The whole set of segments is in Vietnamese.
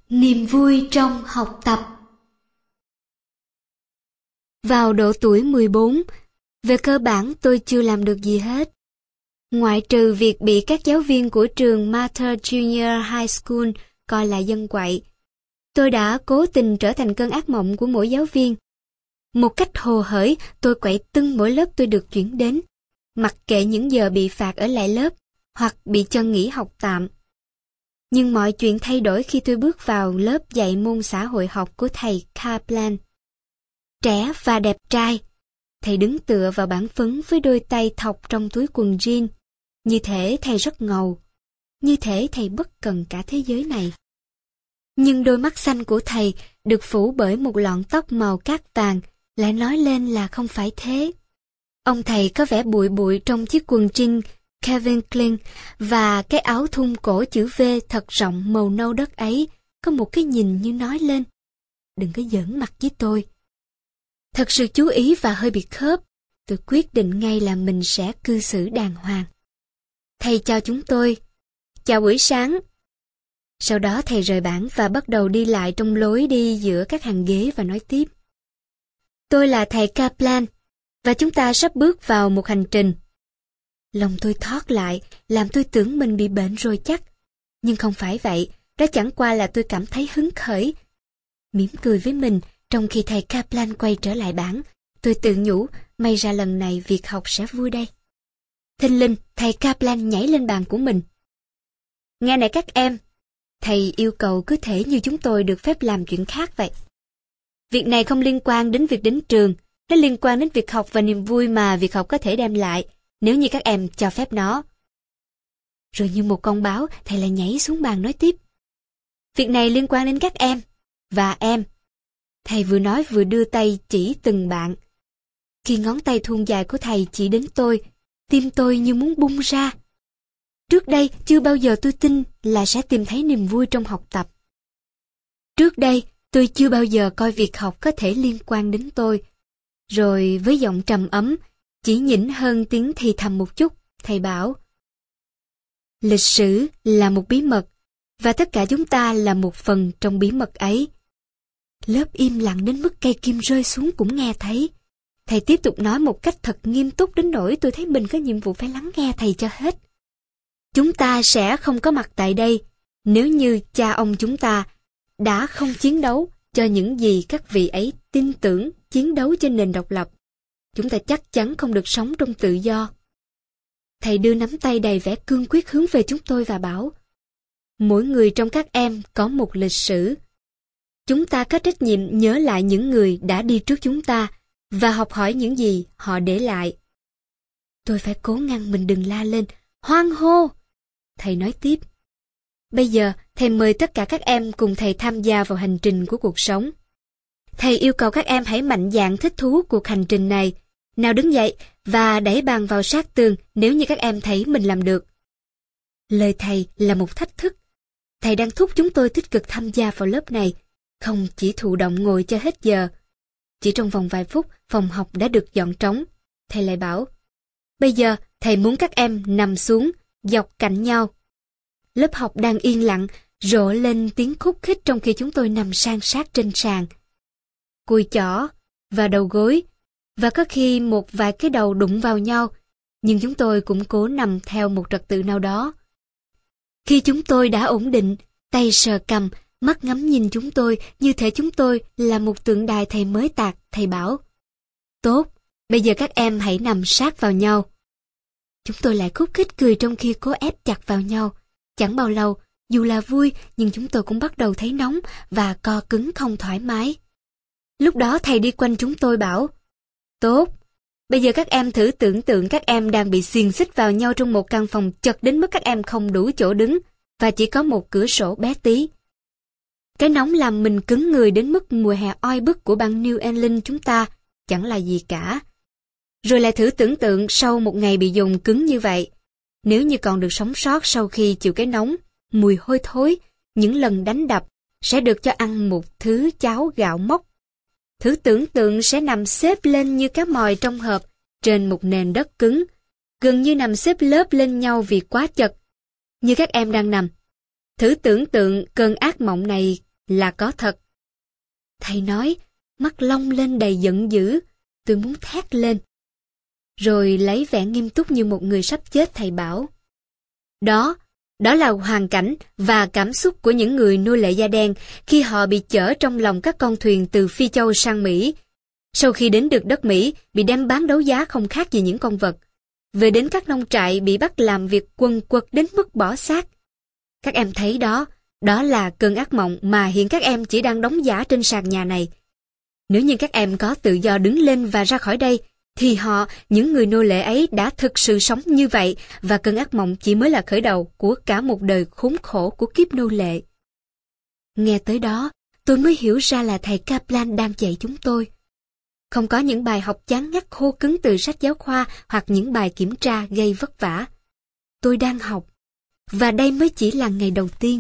Niềm vui trong học tập. Vào độ tuổi 14, về cơ bản tôi chưa làm được gì hết. Ngoại trừ việc bị các giáo viên của trường Mather Junior High School coi là dân quậy, tôi đã cố tình trở thành cơn ác mộng của mỗi giáo viên. Một cách hồ hởi, tôi quậy tưng mỗi lớp tôi được chuyển đến, mặc kệ những giờ bị phạt ở lại lớp hoặc bị cho nghỉ học tạm. Nhưng mọi chuyện thay đổi khi tôi bước vào lớp dạy môn xã hội học của thầy Kaplan. Trẻ và đẹp trai, thầy đứng tựa vào bảng phấn với đôi tay thọc trong túi quần jean. Như thể thầy rất ngầu, như thể thầy bất cần cả thế giới này. Nhưng đôi mắt xanh của thầy được phủ bởi một lọn tóc màu cát vàng lại nói lên là không phải thế. Ông thầy có vẻ bụi bụi trong chiếc quần jean Calvin Klein và cái áo thun cổ chữ V thật rộng màu nâu đất ấy có một cái nhìn như nói lên: đừng có giỡn mặt với tôi. Thật sự chú ý và hơi bị khớp, tôi quyết định ngay là mình sẽ cư xử đàng hoàng. Thầy chào chúng tôi. Chào buổi sáng. Sau đó thầy rời bảng và bắt đầu đi lại trong lối đi giữa các hàng ghế và nói tiếp. Tôi là thầy Kaplan, và chúng ta sắp bước vào một hành trình. Lòng tôi thót lại, làm tôi tưởng mình bị bệnh rồi chắc. Nhưng không phải vậy, đó chẳng qua là tôi cảm thấy hứng khởi. Mỉm cười với mình, trong khi thầy Kaplan quay trở lại bảng, tôi tự nhủ, may ra lần này việc học sẽ vui đây. Thình lình, thầy Kaplan nhảy lên bàn của mình. Nghe này các em, thầy yêu cầu cứ thể như chúng tôi được phép làm chuyện khác vậy. Việc này không liên quan đến việc đến trường, nó liên quan đến việc học và niềm vui mà việc học có thể đem lại, nếu như các em cho phép nó. Rồi như một con báo, thầy lại nhảy xuống bàn nói tiếp. Việc này liên quan đến các em, và em. Thầy vừa nói vừa đưa tay chỉ từng bạn. Khi ngón tay thon dài của thầy chỉ đến tôi, tim tôi như muốn bung ra. Trước đây chưa bao giờ tôi tin là sẽ tìm thấy niềm vui trong học tập. Trước đây tôi chưa bao giờ coi việc học có thể liên quan đến tôi. Rồi với giọng trầm ấm, chỉ nhỉnh hơn tiếng thì thầm một chút, thầy bảo. Lịch sử là một bí mật, và tất cả chúng ta là một phần trong bí mật ấy. Lớp im lặng đến mức cây kim rơi xuống cũng nghe thấy. Thầy tiếp tục nói một cách thật nghiêm túc đến nỗi tôi thấy mình có nhiệm vụ phải lắng nghe thầy cho hết. Chúng ta sẽ không có mặt tại đây nếu như cha ông chúng ta đã không chiến đấu cho những gì các vị ấy tin tưởng chiến đấu trên nền độc lập. Chúng ta chắc chắn không được sống trong tự do. Thầy đưa nắm tay đầy vẻ cương quyết hướng về chúng tôi và bảo, mỗi người trong các em có một lịch sử. Chúng ta có trách nhiệm nhớ lại những người đã đi trước chúng ta và học hỏi những gì họ để lại. Tôi phải cố ngăn mình đừng la lên, hoan hô. Thầy nói tiếp. Bây giờ, thầy mời tất cả các em cùng thầy tham gia vào hành trình của cuộc sống. Thầy yêu cầu các em hãy mạnh dạn thích thú cuộc hành trình này. Nào đứng dậy và đẩy bàn vào sát tường nếu như các em thấy mình làm được. Lời thầy là một thách thức. Thầy đang thúc chúng tôi tích cực tham gia vào lớp này, không chỉ thụ động ngồi cho hết giờ. Chỉ trong vòng vài phút, phòng học đã được dọn trống. Thầy lại bảo, bây giờ thầy muốn các em nằm xuống, dọc cạnh nhau. Lớp học đang yên lặng, rộ lên tiếng khúc khích trong khi chúng tôi nằm san sát trên sàn. Cùi chỏ và đầu gối, và có khi một vài cái đầu đụng vào nhau, nhưng chúng tôi cũng cố nằm theo một trật tự nào đó. Khi chúng tôi đã ổn định, tay sờ cằm, mắt ngắm nhìn chúng tôi như thể chúng tôi là một tượng đài thầy mới tạc, thầy bảo. Tốt, bây giờ các em hãy nằm sát vào nhau. Chúng tôi lại khúc khích cười trong khi cố ép chặt vào nhau. Chẳng bao lâu, dù là vui nhưng chúng tôi cũng bắt đầu thấy nóng và co cứng không thoải mái. Lúc đó thầy đi quanh chúng tôi bảo, tốt, bây giờ các em thử tưởng tượng các em đang bị xiềng xích vào nhau trong một căn phòng chật đến mức các em không đủ chỗ đứng và chỉ có một cửa sổ bé tí. Cái nóng làm mình cứng người đến mức mùa hè oi bức của bang New England chúng ta chẳng là gì cả. Rồi lại thử tưởng tượng sau một ngày bị dồn cứng như vậy, nếu như còn được sống sót sau khi chịu cái nóng, mùi hôi thối, những lần đánh đập, sẽ được cho ăn một thứ cháo gạo mốc. Thử tưởng tượng sẽ nằm xếp lên như cá mòi trong hộp trên một nền đất cứng, gần như nằm xếp lớp lên nhau vì quá chật, như các em đang nằm. Thử tưởng tượng cơn ác mộng này là có thật. Thầy nói, mắt long lên đầy giận dữ, tôi muốn thét lên. Rồi lấy vẻ nghiêm túc như một người sắp chết, thầy bảo. Đó là hoàn cảnh và cảm xúc của những người nô lệ da đen khi họ bị chở trong lòng các con thuyền từ Phi Châu sang Mỹ. Sau khi đến được đất Mỹ, bị đem bán đấu giá không khác gì những con vật. Về đến các nông trại bị bắt làm việc quần quật đến mức bỏ xác. Các em thấy đó là cơn ác mộng mà hiện các em chỉ đang đóng giả trên sàn nhà này. Nếu như các em có tự do đứng lên và ra khỏi đây, thì họ, những người nô lệ ấy đã thực sự sống như vậy, và cơn ác mộng chỉ mới là khởi đầu của cả một đời khốn khổ của kiếp nô lệ. Nghe tới đó, tôi mới hiểu ra là thầy Kaplan đang dạy chúng tôi. Không có những bài học chán ngắt khô cứng từ sách giáo khoa hoặc những bài kiểm tra gây vất vả. Tôi đang học, và đây mới chỉ là ngày đầu tiên.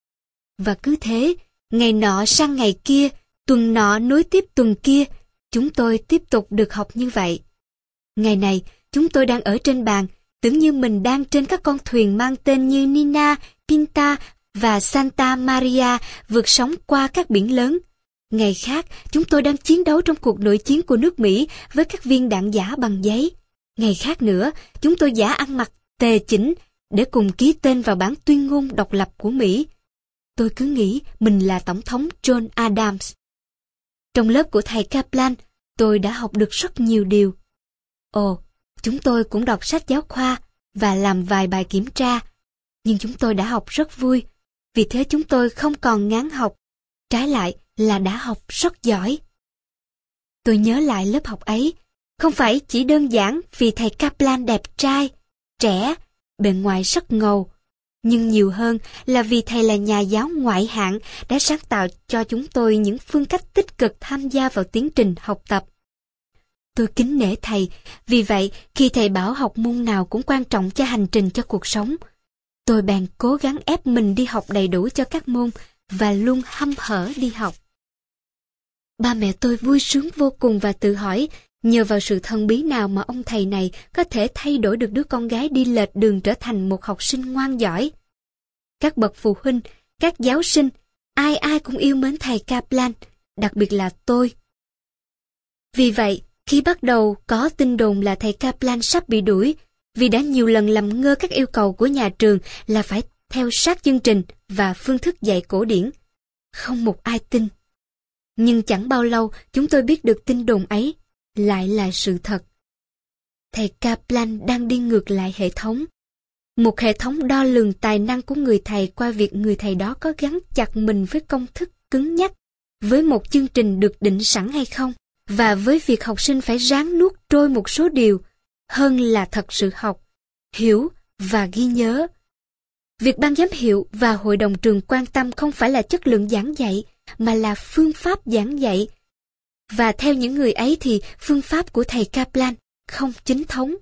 Và cứ thế, ngày nọ sang ngày kia, tuần nọ nối tiếp tuần kia, chúng tôi tiếp tục được học như vậy. Ngày này, chúng tôi đang ở trên bàn, tưởng như mình đang trên các con thuyền mang tên như Nina, Pinta và Santa Maria vượt sóng qua các biển lớn. Ngày khác, chúng tôi đang chiến đấu trong cuộc nội chiến của nước Mỹ với các viên đạn giả bằng giấy. Ngày khác nữa, chúng tôi giả ăn mặc tề chỉnh để cùng ký tên vào bản tuyên ngôn độc lập của Mỹ. Tôi cứ nghĩ mình là Tổng thống John Adams. Trong lớp của thầy Kaplan, tôi đã học được rất nhiều điều. Chúng tôi cũng đọc sách giáo khoa và làm vài bài kiểm tra, nhưng chúng tôi đã học rất vui, vì thế chúng tôi không còn ngán học, trái lại là đã học rất giỏi. Tôi nhớ lại lớp học ấy, không phải chỉ đơn giản vì thầy Kaplan đẹp trai, trẻ, bề ngoài rất ngầu, nhưng nhiều hơn là vì thầy là nhà giáo ngoại hạng đã sáng tạo cho chúng tôi những phương cách tích cực tham gia vào tiến trình học tập. Tôi kính nể thầy, vì vậy khi thầy bảo học môn nào cũng quan trọng cho hành trình cho cuộc sống, tôi bèn cố gắng ép mình đi học đầy đủ cho các môn và luôn hăm hở đi học. Ba mẹ tôi vui sướng vô cùng và tự hỏi nhờ vào sự thần bí nào mà ông thầy này có thể thay đổi được đứa con gái đi lệch đường trở thành một học sinh ngoan giỏi. Các bậc phụ huynh, các giáo sinh, ai ai cũng yêu mến thầy Kaplan, đặc biệt là tôi. Vì vậy, khi bắt đầu có tin đồn là thầy Kaplan sắp bị đuổi, vì đã nhiều lần làm ngơ các yêu cầu của nhà trường là phải theo sát chương trình và phương thức dạy cổ điển, không một ai tin. Nhưng chẳng bao lâu chúng tôi biết được tin đồn ấy lại là sự thật. Thầy Kaplan đang đi ngược lại hệ thống. Một hệ thống đo lường tài năng của người thầy qua việc người thầy đó có gắn chặt mình với công thức cứng nhắc, với một chương trình được định sẵn hay không, và với việc học sinh phải ráng nuốt trôi một số điều, hơn là thật sự học, hiểu và ghi nhớ. Việc ban giám hiệu và hội đồng trường quan tâm không phải là chất lượng giảng dạy, mà là phương pháp giảng dạy. Và theo những người ấy thì phương pháp của thầy Kaplan không chính thống.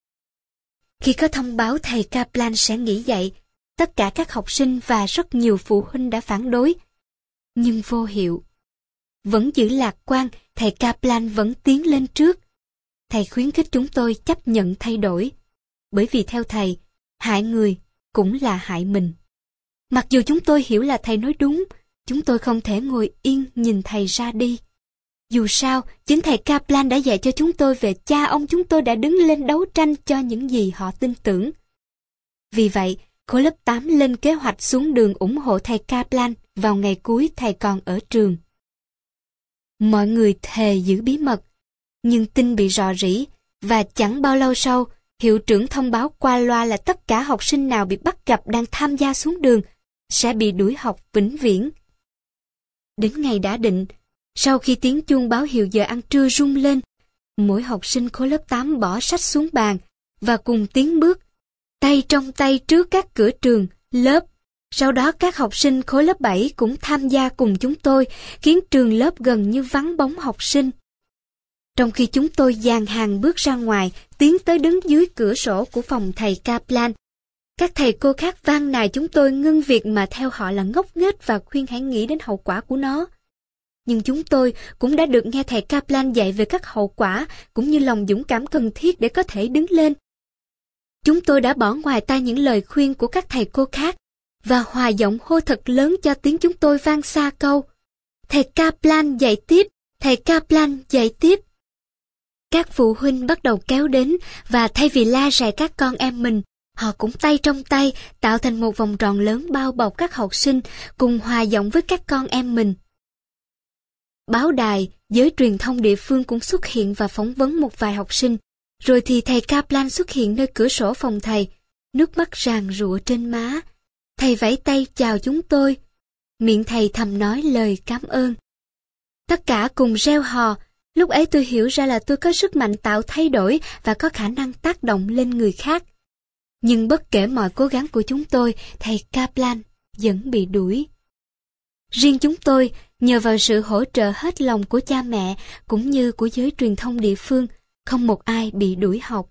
Khi có thông báo thầy Kaplan sẽ nghỉ dạy, tất cả các học sinh và rất nhiều phụ huynh đã phản đối. Nhưng vô hiệu. Vẫn giữ lạc quan, thầy Kaplan vẫn tiến lên trước. Thầy khuyến khích chúng tôi chấp nhận thay đổi. Bởi vì theo thầy, hại người cũng là hại mình. Mặc dù chúng tôi hiểu là thầy nói đúng, chúng tôi không thể ngồi yên nhìn thầy ra đi. Dù sao, chính thầy Kaplan đã dạy cho chúng tôi về cha ông chúng tôi đã đứng lên đấu tranh cho những gì họ tin tưởng. Vì vậy, khối lớp 8 lên kế hoạch xuống đường ủng hộ thầy Kaplan vào ngày cuối thầy còn ở trường. Mọi người thề giữ bí mật, nhưng tin bị rò rỉ, và chẳng bao lâu sau, hiệu trưởng thông báo qua loa là tất cả học sinh nào bị bắt gặp đang tham gia xuống đường sẽ bị đuổi học vĩnh viễn. Đến ngày đã định, sau khi tiếng chuông báo hiệu giờ ăn trưa rung lên, mỗi học sinh khối lớp 8 bỏ sách xuống bàn và cùng tiến bước, tay trong tay trước các cửa trường, lớp. Sau đó các học sinh khối lớp 7 cũng tham gia cùng chúng tôi, khiến trường lớp gần như vắng bóng học sinh. Trong khi chúng tôi dàn hàng bước ra ngoài, tiến tới đứng dưới cửa sổ của phòng thầy Kaplan, các thầy cô khác van nài chúng tôi ngưng việc mà theo họ là ngốc nghếch và khuyên hãy nghĩ đến hậu quả của nó. Nhưng chúng tôi cũng đã được nghe thầy Kaplan dạy về các hậu quả cũng như lòng dũng cảm cần thiết để có thể đứng lên. Chúng tôi đã bỏ ngoài tai những lời khuyên của các thầy cô khác và hòa giọng hô thật lớn cho tiếng chúng tôi vang xa câu: "Thầy Kaplan dạy tiếp, thầy Kaplan dạy tiếp." Các phụ huynh bắt đầu kéo đến và thay vì la rầy các con em mình, họ cũng tay trong tay tạo thành một vòng tròn lớn bao bọc các học sinh, cùng hòa giọng với các con em mình. Báo đài, giới truyền thông địa phương cũng xuất hiện và phỏng vấn một vài học sinh. Rồi thì thầy Kaplan xuất hiện nơi cửa sổ phòng thầy, nước mắt ràn rụa trên má. Thầy vẫy tay chào chúng tôi. Miệng thầy thầm nói lời cảm ơn. Tất cả cùng reo hò. Lúc ấy tôi hiểu ra là tôi có sức mạnh tạo thay đổi và có khả năng tác động lên người khác. Nhưng bất kể mọi cố gắng của chúng tôi, thầy Kaplan vẫn bị đuổi. Riêng chúng tôi, nhờ vào sự hỗ trợ hết lòng của cha mẹ cũng như của giới truyền thông địa phương, không một ai bị đuổi học.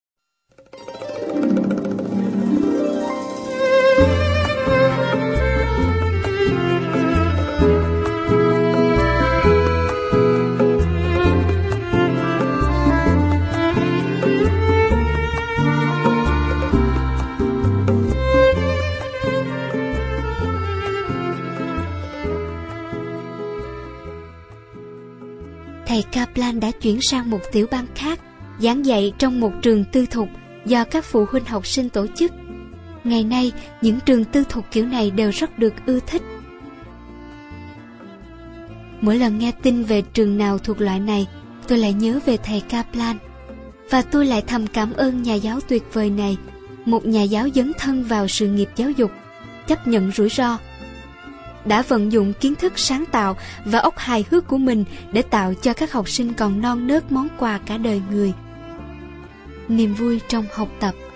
Thầy Kaplan đã chuyển sang một tiểu ban khác, giảng dạy trong một trường tư thục do các phụ huynh học sinh tổ chức. Ngày nay, những trường tư thục kiểu này đều rất được ưa thích. Mỗi lần nghe tin về trường nào thuộc loại này, tôi lại nhớ về thầy Kaplan. Và tôi lại thầm cảm ơn nhà giáo tuyệt vời này, một nhà giáo dấn thân vào sự nghiệp giáo dục, chấp nhận rủi ro, đã vận dụng kiến thức sáng tạo và óc hài hước của mình để tạo cho các học sinh còn non nớt món quà cả đời người. Niềm vui trong học tập.